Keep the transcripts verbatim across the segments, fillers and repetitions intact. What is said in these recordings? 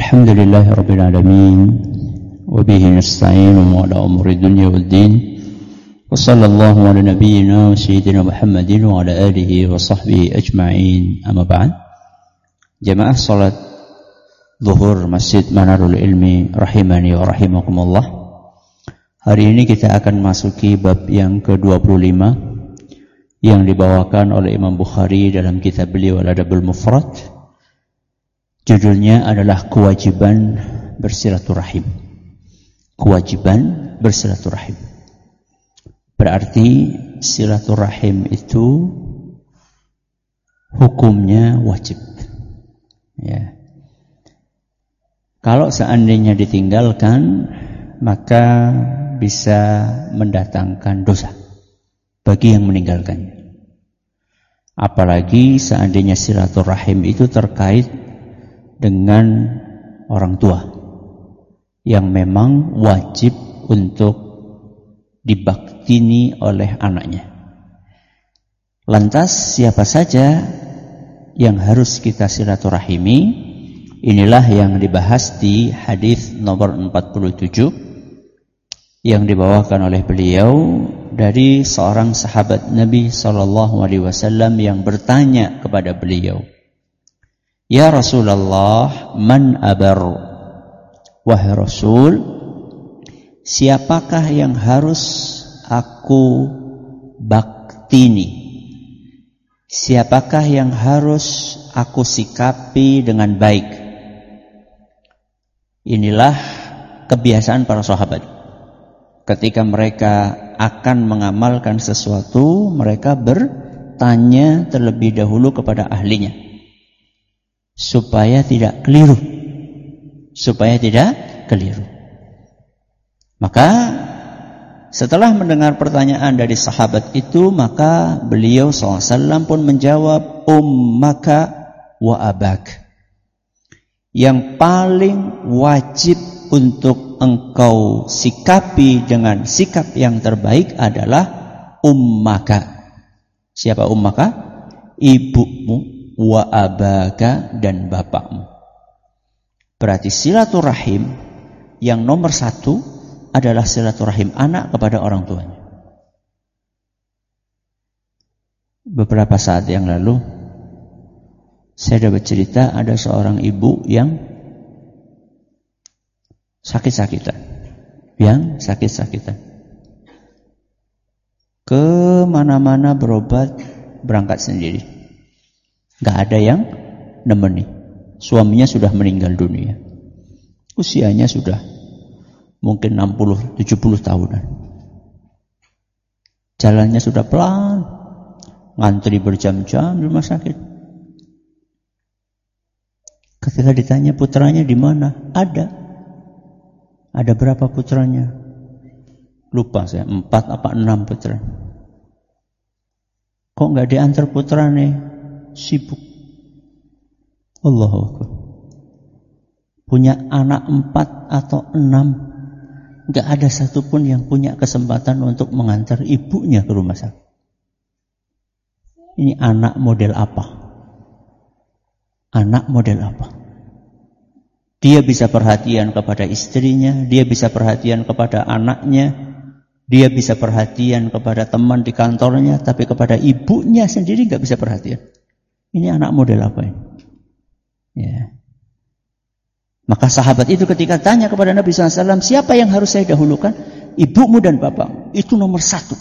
Alhamdulillahi Rabbil Alamin wa bihi nasta'inu ala umuri dunya wad din wa sallallahu ala nabiyyina wa sayyidina Muhammadin wa ala alihi wa sahbihi ajma'in. Amma ba'd. Jamaah salat zuhur Masjid Manarul Ilmi rahimani wa rahimakumullah. Hari ini kita akan masuki bab yang ke dua puluh lima yang dibawakan oleh Imam Bukhari dalam kitab beliau Al-Adabul Mufrad. Judulnya adalah kewajiban bersilaturahim. Kewajiban bersilaturahim. Berarti silaturahim itu hukumnya wajib. Ya. Kalau seandainya ditinggalkan, maka bisa mendatangkan dosa bagi yang meninggalkannya. Apalagi seandainya silaturahim itu terkait dengan orang tua yang memang wajib untuk dibaktini oleh anaknya. Lantas siapa saja yang harus kita silaturahimi? Inilah yang dibahas di hadis nomor empat puluh tujuh yang dibawakan oleh beliau dari seorang sahabat Nabi sallallahu alaihi wasallam yang bertanya kepada beliau, "Ya Rasulullah, man abar?" Wahai Rasul, siapakah yang harus aku baktini? Siapakah yang harus aku sikapi dengan baik? Inilah kebiasaan para sahabat. Ketika mereka akan mengamalkan sesuatu, mereka bertanya terlebih dahulu kepada ahlinya, supaya tidak keliru. Supaya tidak keliru. Maka setelah mendengar pertanyaan dari sahabat itu, maka beliau shallallahu alaihi wasallam pun menjawab, ummaka wa abak. Yang paling wajib untuk engkau sikapi dengan sikap yang terbaik adalah ummaka. Siapa ummaka? Ibumu, wa abaka, dan bapakmu. Berarti silaturahim yang nomor satu adalah silaturahim anak kepada orang tuanya. Beberapa saat yang lalu saya dapat cerita ada seorang ibu yang sakit-sakitan, yang sakit-sakitan. Kemana-mana berobat, berangkat sendiri. Gak ada yang nemeni. Suaminya sudah meninggal dunia. Usianya sudah mungkin enam puluh tujuh puluh tahunan. Jalannya sudah pelan. Ngantri berjam-jam di rumah sakit. Ketika ditanya putranya di mana? Ada. Ada berapa putranya? Lupa saya, empat apa enam putra. Kok nggak diantar putranya? Sibuk. Allahu Akbar. Punya anak empat atau enam, nggak ada satupun yang punya kesempatan untuk mengantar ibunya ke rumah sakit. Ini anak model apa? Anak model apa? Dia bisa perhatian kepada istrinya, dia bisa perhatian kepada anaknya, dia bisa perhatian kepada teman di kantornya, tapi kepada ibunya sendiri nggak bisa perhatian. Ini anak model apa ini? Ya. Maka sahabat itu ketika tanya kepada Nabi shallallahu alaihi wasallam, siapa yang harus saya dahulukan? Ibumu dan bapakmu. Itu nomor satu.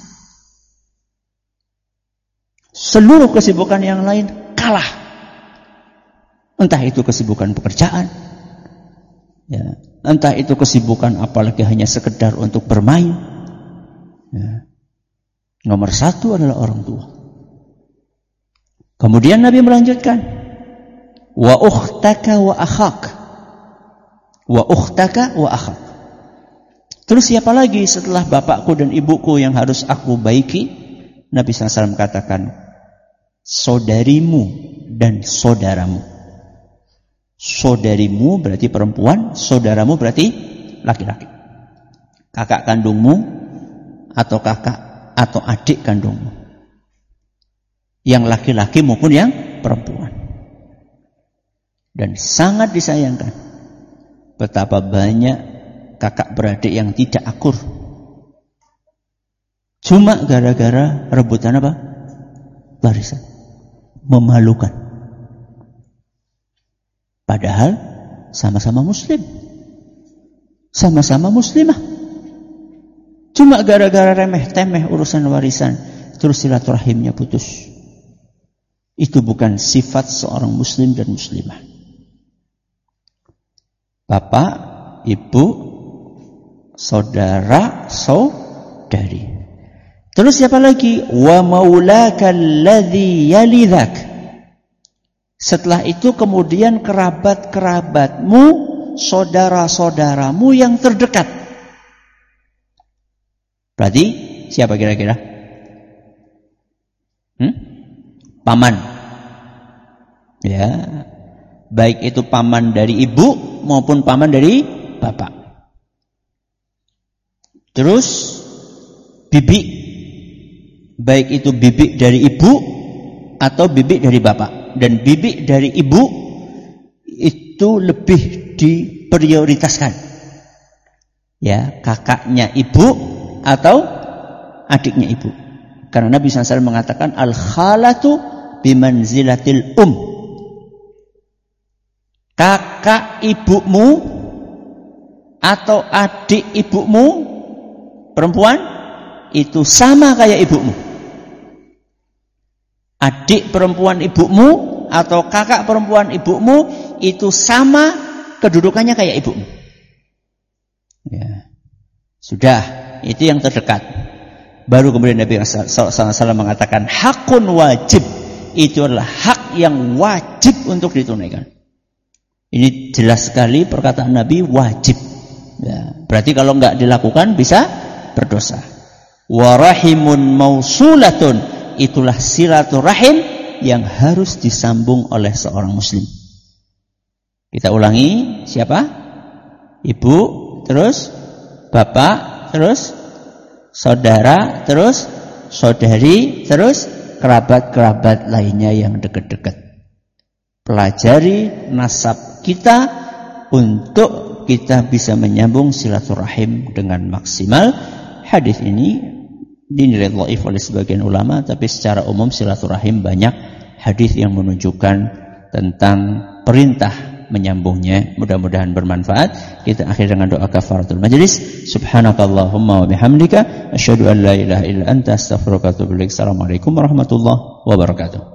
Seluruh kesibukan yang lain kalah. Entah itu kesibukan pekerjaan, ya, entah itu kesibukan apalagi hanya sekedar untuk bermain. Ya. Nomor satu adalah orang tua. Kemudian Nabi melanjutkan, wa ukhtaka wa akhak. Wa ukhtaka wa akhak. Terus siapa lagi setelah bapakku dan ibuku yang harus aku baiki? Nabi shallallahu alaihi wasallam katakan, saudarimu dan saudaramu. Saudarimu berarti perempuan, saudaramu berarti laki-laki. Kakak kandungmu atau kakak atau adik kandungmu. Yang laki-laki maupun yang perempuan. Dan sangat disayangkan betapa banyak kakak beradik yang tidak akur. Cuma gara-gara rebutan apa? Warisan. Memalukan. Padahal sama-sama muslim. Sama-sama muslimah. Cuma gara-gara remeh-temeh urusan warisan, terus silaturahimnya putus. Itu bukan sifat seorang muslim dan muslimah. Bapak, ibu, saudara, saudari. Terus siapa lagi? Wa maulaka alladhi yalidhak. Setelah itu kemudian kerabat-kerabatmu, saudara-saudaramu yang terdekat. Berarti siapa kira-kira? Hmm? Paman. Ya. Baik itu paman dari ibu maupun paman dari bapak. Terus bibi. Baik itu bibi dari ibu atau bibi dari bapak. Dan bibi dari ibu itu lebih diprioritaskan. Ya, kakaknya ibu atau adiknya ibu. Karena Nabi shallallahu alaihi wasallam mengatakan al-khalatu bimanzilatil um. Kakak ibumu atau adik ibumu perempuan itu sama kayak ibumu. Adik perempuan ibumu atau kakak perempuan ibumu itu sama kedudukannya kayak ibumu. Ya. Sudah, itu yang terdekat. Baru kemudian Nabi shallallahu alaihi wasallam mengatakan hakun wajib. Itu adalah hak yang wajib untuk ditunaikan. Ini jelas sekali perkataan Nabi wajib. Ya, berarti kalau enggak dilakukan bisa berdosa. Warahimun mausulatun, itulah silaturahim yang harus disambung oleh seorang muslim. Kita ulangi, siapa? Ibu, terus bapak, terus saudara, terus saudari, terus kerabat-kerabat lainnya yang dekat-dekat. Pelajari nasab kita untuk kita bisa menyambung silaturahim dengan maksimal. Hadis ini dinilai dhaif oleh sebagian ulama, tapi secara umum silaturahim banyak hadis yang menunjukkan tentang perintah menyambungnya. Mudah-mudahan bermanfaat. Kita akhir dengan doa kafaratul majlis. Subhanakallahumma wa bihamdika asyhadu an la ilaha illa anta astaghfiruka wa atubu ilaik. Assalamualaikum warahmatullahi wabarakatuh.